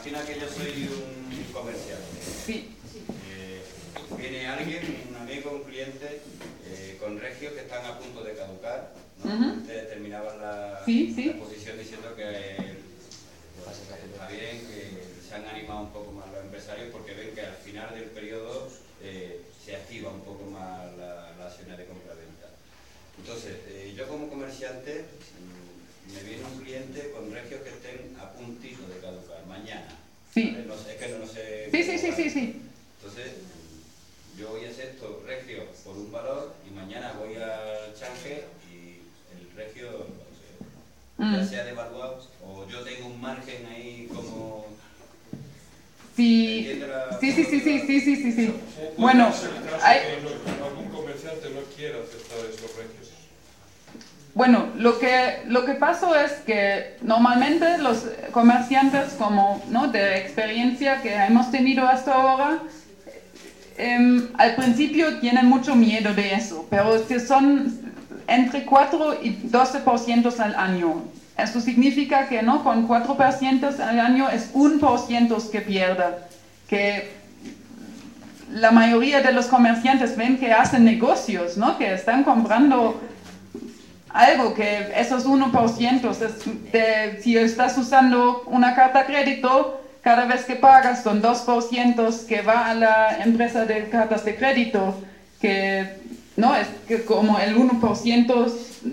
imagina que yo soy un comerciante. Sí. Viene alguien, un amigo, un cliente, con regios que están a punto de caducar, ¿no? Antes terminaban la exposición diciendo que está bien, que se han animado un poco más los empresarios porque ven que al final del periodo se activa un poco más la acción de compra-venta. Entonces, yo como comerciante, me viene un cliente con regios que estén a puntito de caducar, mañana. Sí. ¿Vale? No sé, es que no sé... Sí. Entonces, yo voy a hacer esto regio por un valor y mañana voy al change y el regio ya se ha devaluado o yo tengo un margen ahí como... Sí. Bueno, algún comerciante no quiere aceptar esos regios. Bueno, lo que pasa es que normalmente los comerciantes, como ¿no? de experiencia que hemos tenido hasta ahora, al principio tienen mucho miedo de eso, pero si son entre 4 y 12% al año. Eso significa que ¿no? con 4% al año es 1% que pierda, que la mayoría de los comerciantes ven que hacen negocios, ¿no? Que están comprando algo que esos 1%, si estás usando una carta de crédito, cada vez que pagas son 2% que va a la empresa de cartas de crédito, que no es que como el 1%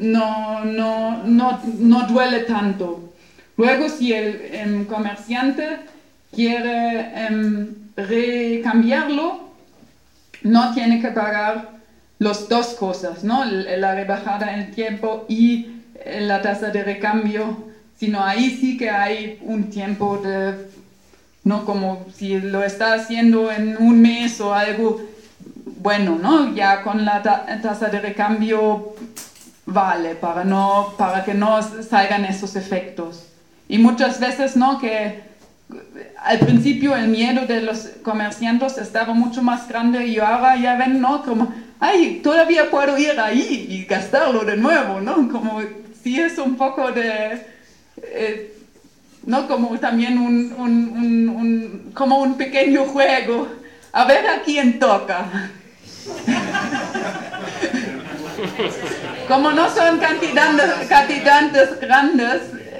no duele tanto. Luego si el comerciante quiere recambiarlo, no tiene que pagar las dos cosas, ¿no? La rebajada en el tiempo y la tasa de recambio, sino ahí sí que hay un tiempo de, no como si lo está haciendo en un mes o algo, bueno, ¿no? Ya con la tasa de recambio vale para que no salgan esos efectos. Y muchas veces, ¿no? Que al principio el miedo de los comerciantes estaba mucho más grande y ahora ya ven, ¿no? Como, ay, todavía puedo ir ahí y gastarlo de nuevo, ¿no? Como si es un poco de, ¿no? Como también como un pequeño juego. A ver a quién toca. Como no son cantidades grandes,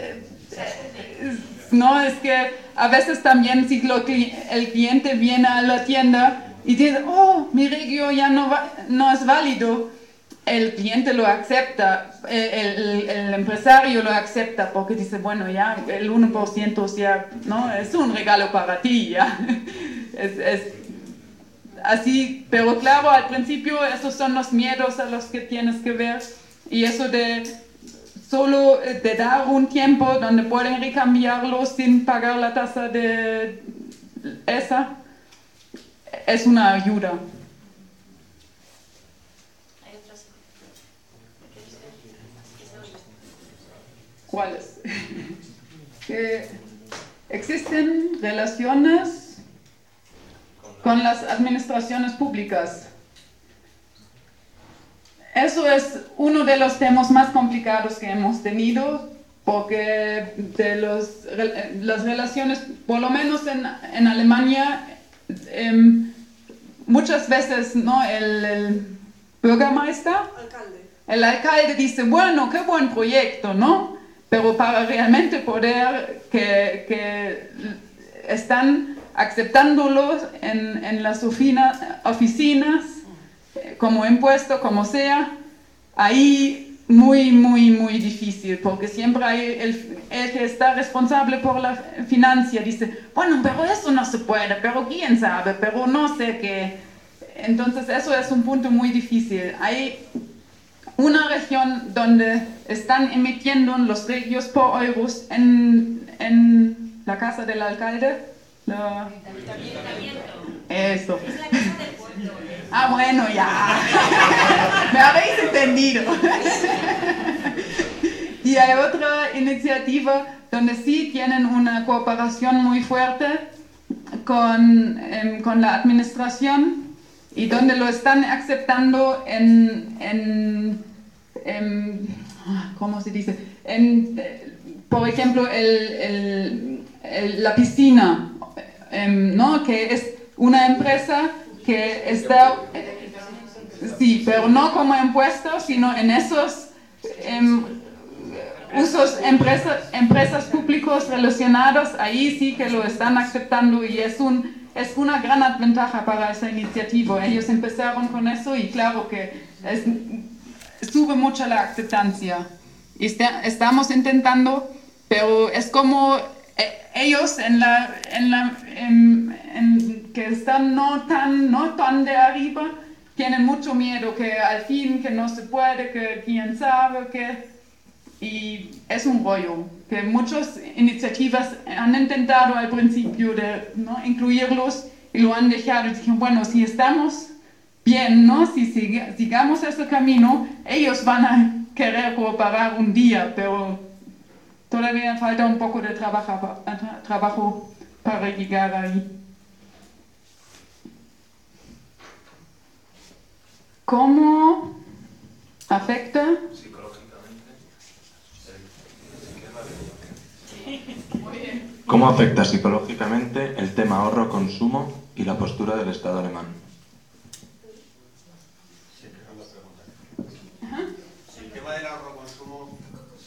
no, es que a veces también si el cliente viene a la tienda y dice, oh, mi regio ya no es válido, el cliente lo acepta, el empresario lo acepta porque dice, bueno, ya el 1% ya, ¿no? Es un regalo para ti, ya. Es así, pero claro, al principio esos son los miedos a los que tienes que ver y eso de solo de dar un tiempo donde pueden recambiarlo sin pagar la tasa de esa, es una ayuda. ¿Cuáles? Que existen relaciones con las administraciones públicas. Eso es uno de los temas más complicados que hemos tenido, porque de las relaciones, por lo menos en Alemania, muchas veces, ¿no? el Bürgermeister, el alcalde dice, bueno, qué buen proyecto, ¿no? Pero para realmente poder que están aceptándolos en las oficinas, como impuesto, como sea, ahí muy difícil, porque siempre hay el que está responsable por la financia, dice, bueno, pero eso no se puede, pero quién sabe, pero no sé qué. Entonces eso es un punto muy difícil. Hay una región donde están emitiendo los regios por euros en la casa del alcalde. Eso. Es la casa del pueblo. Ah, bueno, ya. Me habéis entendido. Y hay otra iniciativa donde sí tienen una cooperación muy fuerte con la administración y donde lo están aceptando ¿cómo se dice? Por ejemplo, el la piscina, ¿no? Que es una empresa que está, sí, pero no como impuestos, sino en esos usos, empresas públicos relacionados, ahí sí que lo están aceptando y es una gran ventaja para esa iniciativa. Ellos empezaron con eso y claro que sube mucho la aceptancia. Estamos intentando, pero es como ellos que están no tan de arriba, tienen mucho miedo que al fin que no se puede, que quién sabe, y es un rollo, que muchas iniciativas han intentado al principio de, ¿no?, incluirlos y lo han dejado y dijeron, bueno, si estamos bien, ¿no?, si sigamos ese camino, ellos van a querer cooperar un día, pero todavía falta un poco de trabajo para llegar ahí. ¿Cómo afecta? ¿Cómo afecta psicológicamente el tema ahorro-consumo y la postura del Estado alemán? El tema del ahorro-consumo,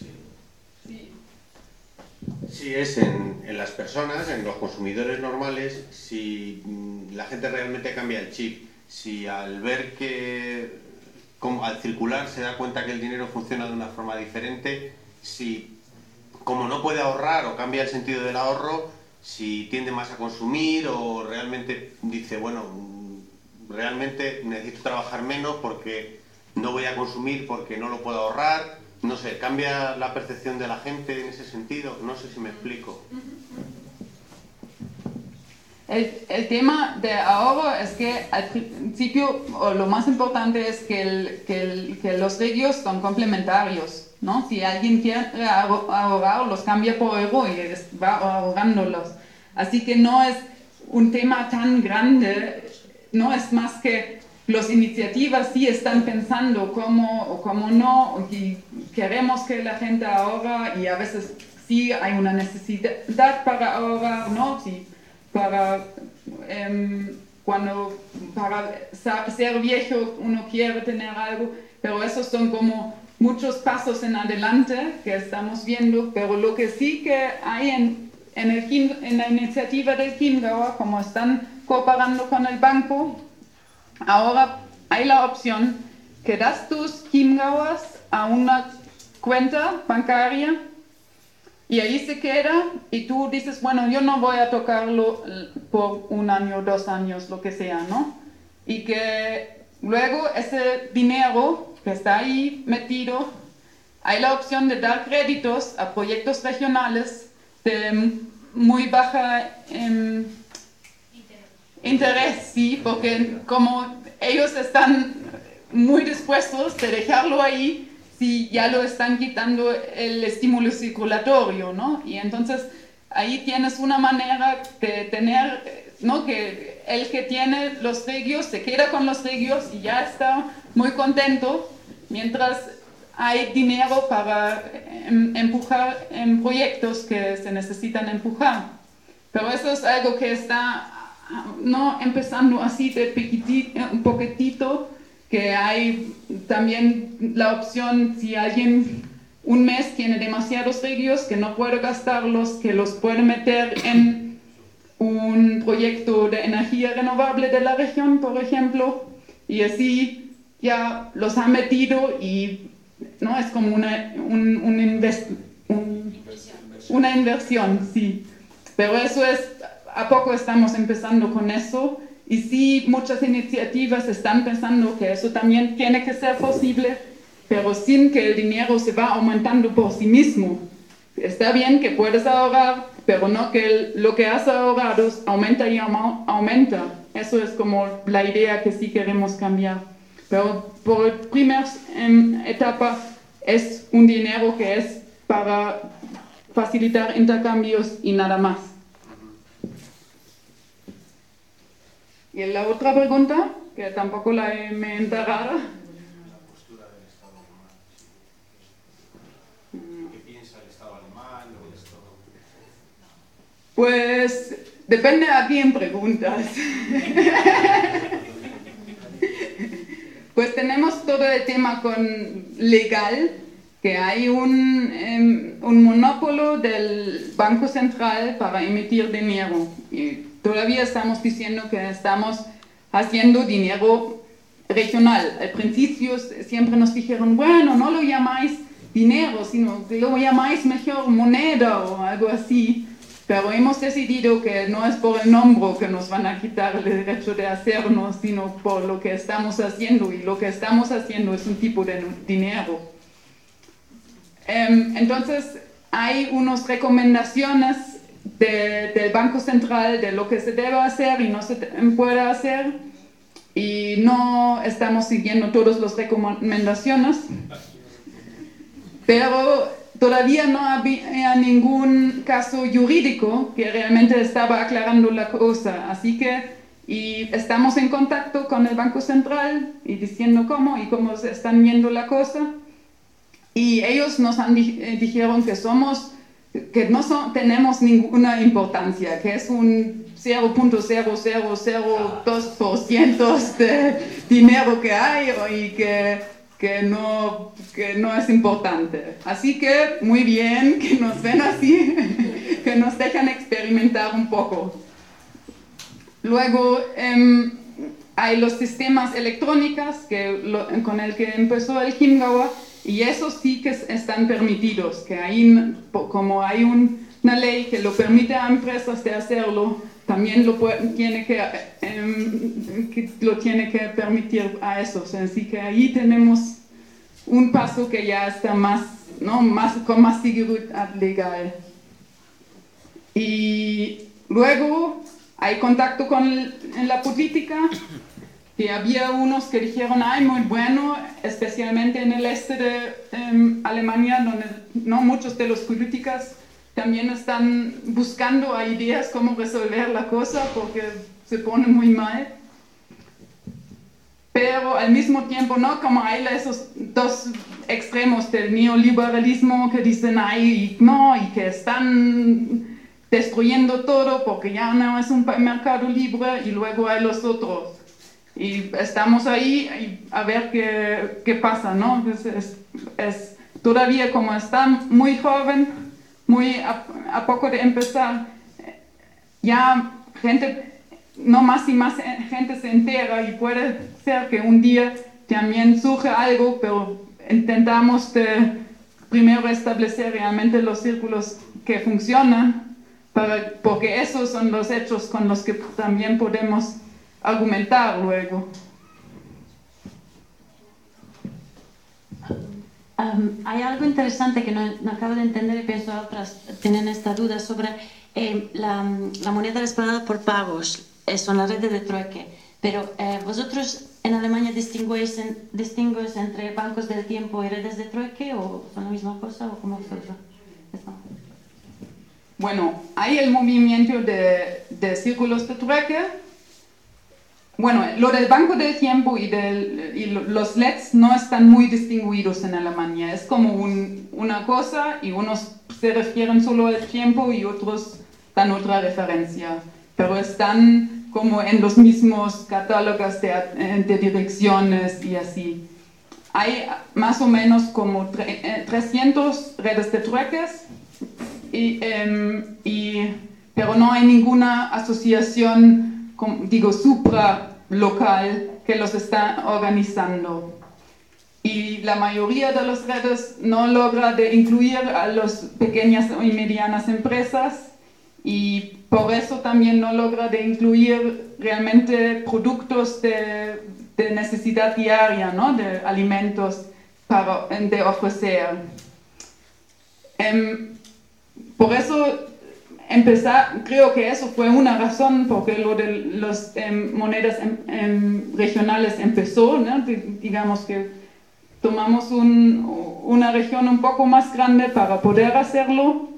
sí es en las personas, en los consumidores normales, si la gente realmente cambia el chip, si al ver que al circular se da cuenta que el dinero funciona de una forma diferente, si como no puede ahorrar o cambia el sentido del ahorro, si tiende más a consumir o realmente dice, bueno, realmente necesito trabajar menos porque no voy a consumir porque no lo puedo ahorrar, no sé, cambia la percepción de la gente en ese sentido, no sé si me explico. El tema de ahorro es que al principio lo más importante es que los regios son complementarios, ¿no? Si alguien quiere ahorrar, los cambia por euro y va ahorrándolos. Así que no es un tema tan grande, no es más que las iniciativas sí están pensando cómo o cómo no, y queremos que la gente ahorra y a veces sí hay una necesidad para ahorrar, ¿no? Sí, para ser viejo uno quiere tener algo, pero esos son como muchos pasos en adelante que estamos viendo, pero lo que sí que hay en la iniciativa del Chiemgauer, como están cooperando con el banco, ahora hay la opción que das tus Chiemgauers a una cuenta bancaria y ahí se queda y tú dices, bueno, yo no voy a tocarlo por 1 año, 2 años, lo que sea, ¿no? Y que luego ese dinero que está ahí metido, hay la opción de dar créditos a proyectos regionales de muy baja interés, sí, porque como ellos están muy dispuestos de dejarlo ahí, si ya lo están quitando el estímulo circulatorio, ¿no? Y entonces ahí tienes una manera de tener, ¿no?, que el que tiene los regios se queda con los regios y ya está muy contento, mientras hay dinero para empujar en proyectos que se necesitan empujar. Pero eso es algo que está, ¿no?, empezando así de un poquitito, que hay también la opción, si alguien un mes tiene demasiados regios que no puede gastarlos, que los puede meter en un proyecto de energía renovable de la región, por ejemplo, y así ya los ha metido y, ¿no?, es como una inversión, sí. Pero eso es, a poco estamos empezando con eso. Y sí, muchas iniciativas están pensando que eso también tiene que ser posible, pero sin que el dinero se va aumentando por sí mismo. Está bien que puedes ahorrar, pero no que lo que has ahorrado aumenta y aumenta. Eso es como la idea que sí queremos cambiar. Pero por primera etapa es un dinero que es para facilitar intercambios y nada más. Y la otra pregunta, que tampoco me he enterado. La postura del Estado alemán. ¿Qué piensa el Estado alemán? Pues depende a quién preguntas. Pues tenemos todo el tema legal, que hay un monopolio del Banco Central para emitir dinero. Y todavía estamos diciendo que estamos haciendo dinero regional. Al principio siempre nos dijeron, bueno, no lo llamáis dinero, sino que lo llamáis mejor moneda o algo así. Pero hemos decidido que no es por el nombre que nos van a quitar el derecho de hacernos, sino por lo que estamos haciendo. Y lo que estamos haciendo es un tipo de dinero. Entonces, hay unas recomendaciones del Banco Central de lo que se debe hacer y no se puede hacer. Y no estamos siguiendo todas las recomendaciones. Pero todavía no había ningún caso jurídico que realmente estaba aclarando la cosa. Así que estamos en contacto con el Banco Central y diciendo cómo se están viendo la cosa. Y ellos nos dijeron que tenemos ninguna importancia, que es un 0.0002% de dinero que hay y que no es importante. Así que muy bien que nos ven así, que nos dejan experimentar un poco. Luego hay los sistemas electrónicos con el que empezó el Chiemgauer, y esos sí que están permitidos, que como hay una ley que lo permite a empresas de hacerlo, también lo tiene que permitir a esos. Así que ahí tenemos un paso que ya está con más seguridad legal. Y luego hay contacto en la política, que había unos que dijeron, muy bueno, especialmente en el este de Alemania, donde muchos de los políticos también están buscando ideas cómo resolver la cosa porque se pone muy mal. Pero al mismo tiempo, como hay esos dos extremos del neoliberalismo que dicen, y que están destruyendo todo porque ya no es un mercado libre, y luego hay los otros. Y estamos ahí a ver qué pasa, ¿no? Es todavía como está muy joven, muy a poco de empezar, ya más y más gente se entera, y puede ser que un día también surge algo, pero intentamos primero establecer realmente los círculos que funcionan, porque esos son los hechos con los que también podemos argumentar luego. Hay algo interesante que no acabo de entender, y pienso que otras tienen esta duda sobre la moneda respaldada por pagos, son las redes de trueque, pero vosotros en Alemania distinguís entre bancos del tiempo y redes de trueque, o son la misma cosa, o cómo es eso? Bueno, hay el movimiento de círculos de trueque. Bueno, lo del banco del tiempo y los LEDs no están muy distinguidos en Alemania. Es como una cosa, y unos se refieren solo al tiempo y otros dan otra referencia. Pero están como en los mismos catálogos de direcciones y así. Hay más o menos como 300 redes de trueques, pero no hay ninguna asociación, supralocal que los está organizando. Y la mayoría de las redes no logra incluir a las pequeñas y medianas empresas, y por eso también no logra incluir realmente productos de necesidad diaria, ¿no? De alimentos de ofrecer. Por eso creo que eso fue una razón porque lo de las monedas regionales empezó, ¿no? Digamos que tomamos una región un poco más grande para poder hacerlo.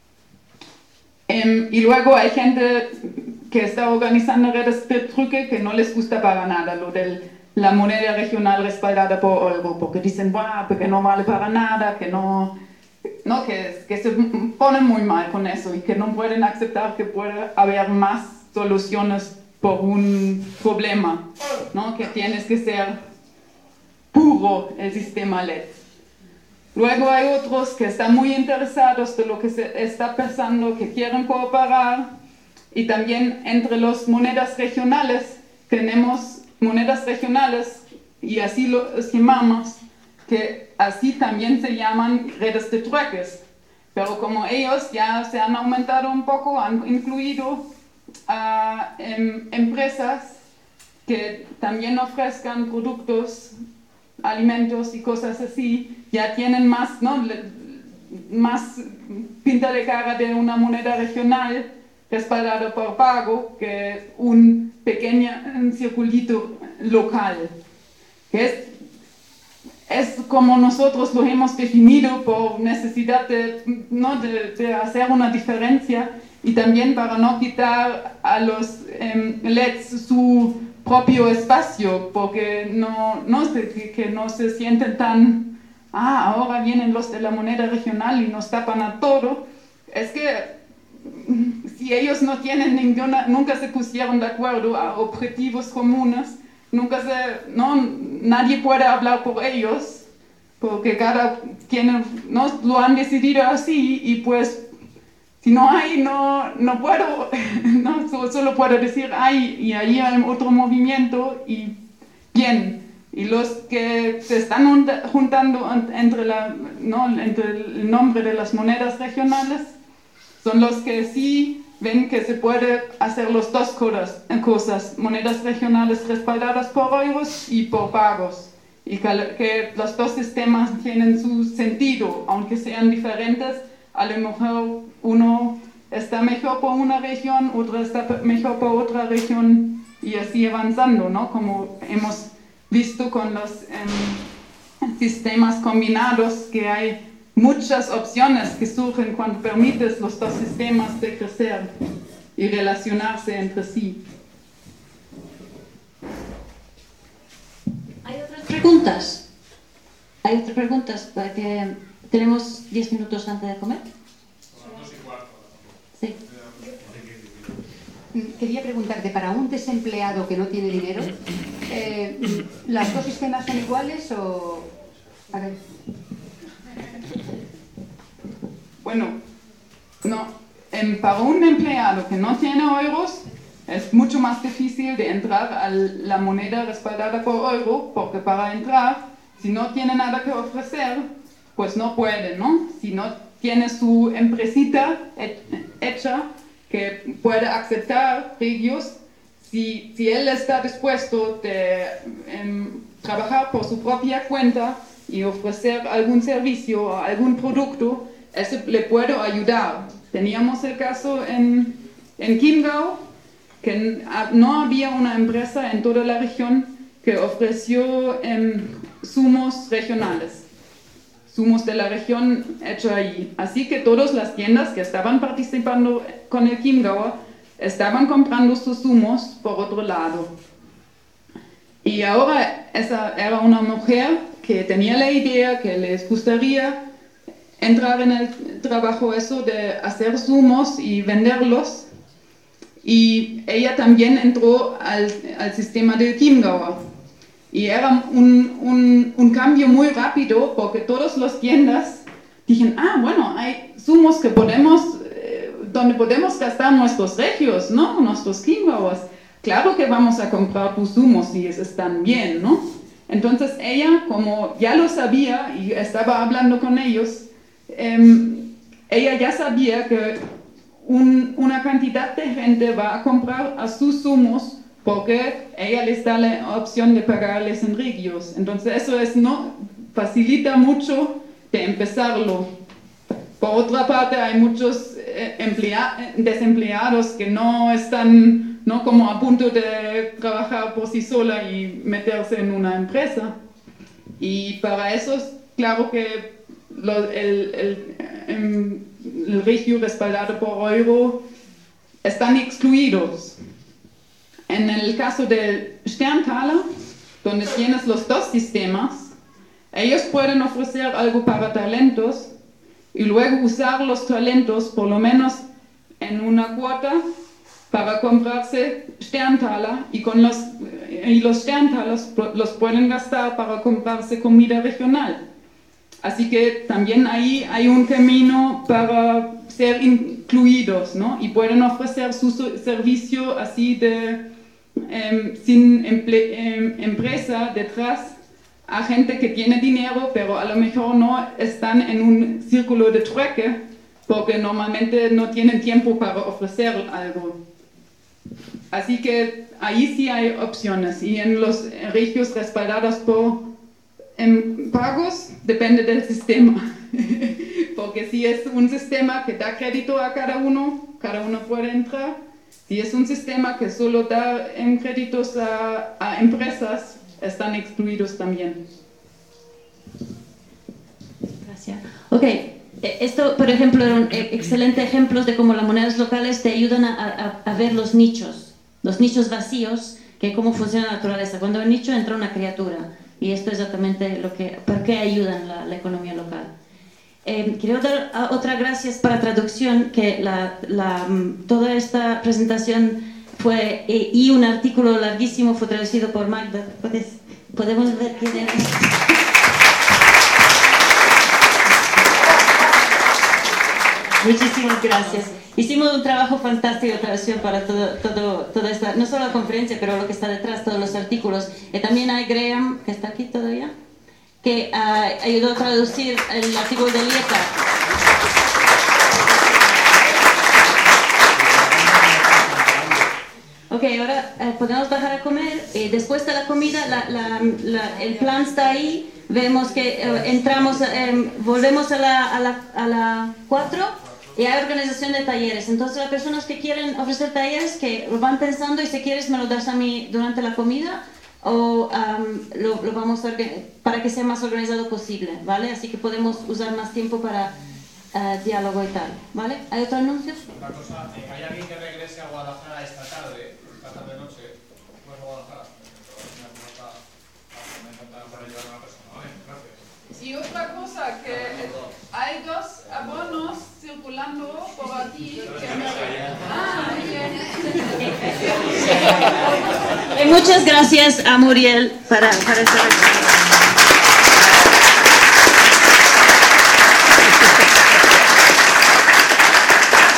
Y luego hay gente que está organizando redes de truque que no les gusta para nada lo de la moneda regional respaldada por euro, porque dicen, porque no vale para nada, que no... ¿no? que se ponen muy mal con eso y que no pueden aceptar que pueda haber más soluciones por un problema, ¿no? Que tienes que ser puro el sistema LED. Luego hay otros que están muy interesados de lo que se está pasando, que quieren cooperar, y también entre las monedas regionales tenemos monedas regionales, y así los llamamos, que así también se llaman redes de trueques, pero como ellos ya se han aumentado un poco, han incluido a empresas que también ofrezcan productos, alimentos y cosas así, ya tienen más, ¿no? Más pinta de cara de una moneda regional respaldada por pago que un pequeño circulito local, que es como nosotros lo hemos definido por necesidad ¿no? de hacer una diferencia, y también para no quitar a los LEDs su propio espacio, porque que no se sienten tan, ahora vienen los de la moneda regional y nos tapan a todo. Es que si ellos no tienen nunca se pusieron de acuerdo a objetivos comunes, nadie puede hablar por ellos, porque cada quien lo han decidido así, y pues si no hay, no puedo, solo puedo decir hay, y ahí hay otro movimiento, y bien. Y los que se están juntando entre el nombre de las monedas regionales son los que sí ven que se puede hacer las dos cosas, monedas regionales respaldadas por euros y por pagos, y que los dos sistemas tienen su sentido, aunque sean diferentes. A lo mejor uno está mejor por una región, otro está mejor por otra región, y así avanzando, ¿no? Como hemos visto con los sistemas combinados, que hay muchas opciones que surgen cuando permites los dos sistemas de crecer y relacionarse entre sí. ¿Hay otras preguntas? ¿Hay otras preguntas? Porque tenemos 10 minutos antes de comer. Sí. Quería preguntarte, para un desempleado que no tiene dinero, ¿las dos sistemas son iguales o...? A ver. Bueno, para un empleado que no tiene euros es mucho más difícil de entrar a la moneda respaldada por euro, porque para entrar, si no tiene nada que ofrecer, pues no puede, ¿no? Si no tiene su empresita hecha que puede aceptar regios, si él está dispuesto de trabajar por su propia cuenta y ofrecer algún servicio o algún producto, eso le puede ayudar. Teníamos el caso en Chiemgau, que no había una empresa en toda la región que ofreció zumos regionales, zumos de la región hecho allí. Así que todas las tiendas que estaban participando con el Chiemgau estaban comprando sus zumos por otro lado. Y ahora esa era una mujer que tenía la idea que les gustaría entrar en el trabajo eso de hacer zumos y venderlos, y ella también entró al sistema del Chiemgau, y era un cambio muy rápido, porque todas las tiendas dijeron, bueno, hay zumos que donde podemos gastar nuestros regios, ¿no? Nuestros Chiemgauers. Claro que vamos a comprar tus zumos si están bien, ¿no? Entonces ella, como ya lo sabía y estaba hablando con ellos, ella ya sabía que una cantidad de gente va a comprar a sus zumos porque ella les da la opción de pagarles en regios. Entonces eso facilita mucho de empezarlo. Por otra parte, hay muchos desempleados que no están como a punto de trabajar por sí sola y meterse en una empresa. Y para eso es claro que el regio respaldado por euro están excluidos. En el caso del Sterntaler, donde tienes los dos sistemas, ellos pueden ofrecer algo para talentos, y luego usar los talentos, por lo menos en una cuota, para comprarse Sterntaler, y los Sterntaler los pueden gastar para comprarse comida regional. Así que también ahí hay un camino para ser incluidos, ¿no? Y pueden ofrecer su servicio así sin empresa detrás a gente que tiene dinero, pero a lo mejor no están en un círculo de trueque, porque normalmente no tienen tiempo para ofrecer algo. Así que ahí sí hay opciones, y en los regios respaldados por pagos depende del sistema, porque si es un sistema que da crédito a cada uno puede entrar. Si es un sistema que solo da créditos a empresas, están excluidos también. Gracias. Ok, esto, por ejemplo, eran excelentes ejemplos de cómo las monedas locales te ayudan a ver los nichos vacíos, que cómo funciona la naturaleza. Cuando hay un nicho entra una criatura, y esto es exactamente por qué ayudan la economía local. Quiero dar otras gracias para traducción, que toda esta presentación fue, y un artículo larguísimo fue traducido por Magda. ¿Podemos ver quién es? Muchísimas gracias. Hicimos un trabajo fantástico de traducción para toda esta, no solo la conferencia, pero lo que está detrás, todos los artículos. Y también hay Graham, que está aquí todavía, que ayudó a traducir el artículo de Lieta. Ok, ahora podemos bajar a comer. Después de la comida, el plan está ahí. Vemos que volvemos a la 4. Y hay organización de talleres. Entonces las personas que quieren ofrecer talleres, que lo van pensando, y si quieres me lo das a mí durante la comida, o lo vamos para que sea más organizado posible, ¿vale? Así que podemos usar más tiempo para diálogo y tal, ¿vale? ¿Hay otros anuncios? Otra cosa, ¿hay alguien que regrese a Guadalajara esta tarde noche? ¿Pues a Guadalajara? Me encanta para ayudar a una persona, ¿vale? Gracias. Y otra cosa, que hay 2 abonos circulando por aquí. Muchas gracias a Muriel para esta